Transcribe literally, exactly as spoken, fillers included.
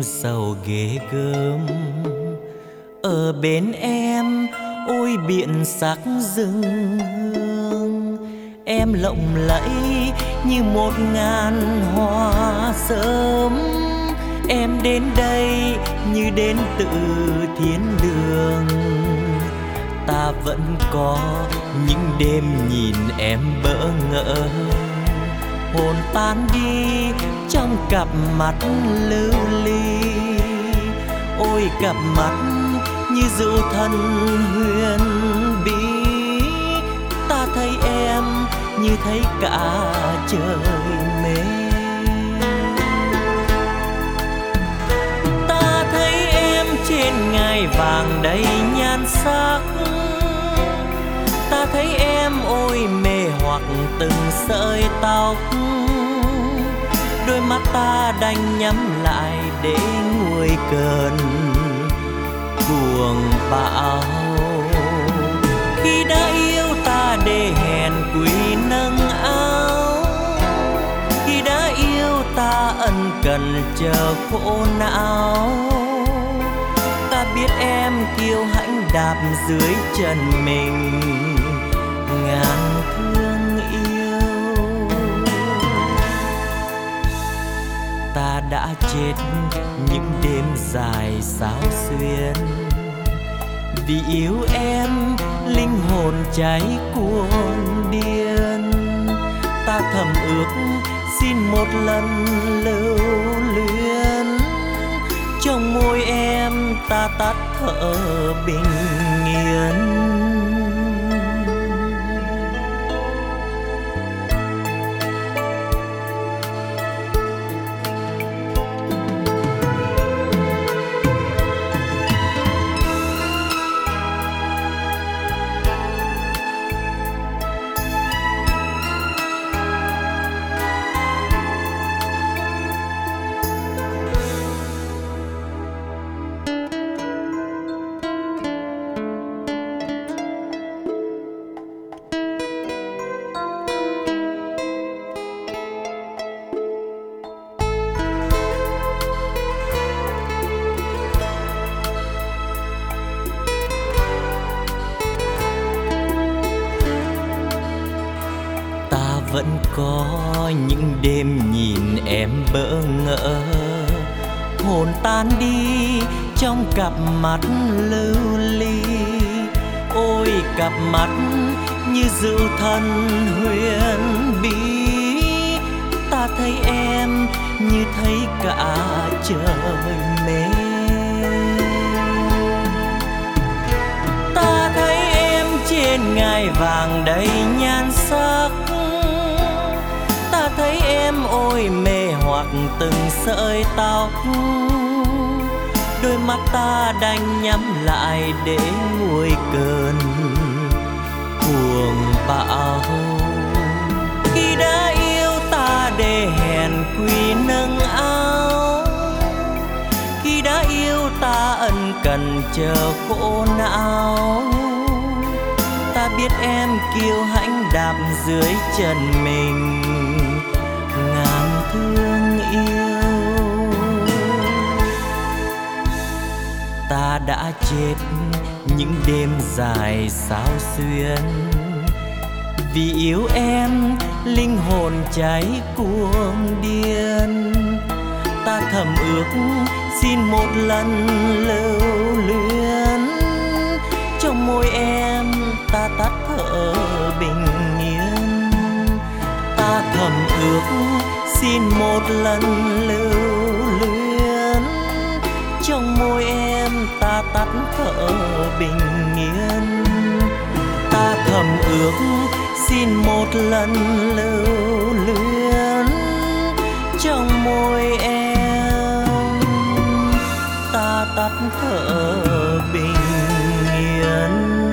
sầu ghê gớm. Ở bên em ôi biển sắc rừng hương, em lộng lẫy như một ngàn hoa sớm. Em đến đây như đến từ thiên đường. Ta vẫn có những đêm nhìn em bỡ ngỡ, hồn tan đi trong cặp mắt lưu ly. Ôi cặp mắt như rượu thân huyền bí, ta thấy em như thấy cả trời mê. Ta thấy em trên ngai vàng đầy nhan sắc, ta thấy em ôi mê hoặc từng sợi tóc. Đôi mắt ta đành nhắm lại để nguôi cơn cuồng bão. Khi đã yêu ta để hẹn quỳ nâng áo, khi đã yêu ta ân cần chờ khổ não. Ta biết em kiêu hãnh đạp dưới chân mình ngàn thương yêu. Ta đã chết những đêm dài xao xuyên, vì yêu em linh hồn cháy cuồng điên. Ta thầm ước xin một lần lưu luyến, trong môi em ta tắt thở bình yên. Vẫn có những đêm nhìn em bỡ ngỡ, hồn tan đi trong cặp mắt lưu ly. Ôi cặp mắt như rượu thân huyền bí, ta thấy em như thấy cả trời mê. Ta thấy em trên ngai vàng đầy nhan sắc, ta thấy em ôi mê hoặc từng sợi tóc. Đôi mắt ta đành nhắm lại để nguôi cơn cuồng bão. Khi đã yêu ta để hẹn quỳ nâng áo, khi đã yêu ta ân cần chờ khổ não. Ta biết em kiêu hãnh đạp dưới chân mình ngàn thương yêu. Ta đã chết những đêm dài xao xuyên, vì yêu em linh hồn cháy cuồng điên. Ta thầm ước xin một lần lưu luyến, trong môi em ta tắt thở bình yên. Ta thầm ước xin một lần lưu luyến, trong môi em ta tắt thở bình yên. Ta thầm ước xin một lần lưu luyến, trong môi em ta tắt thở bình yên.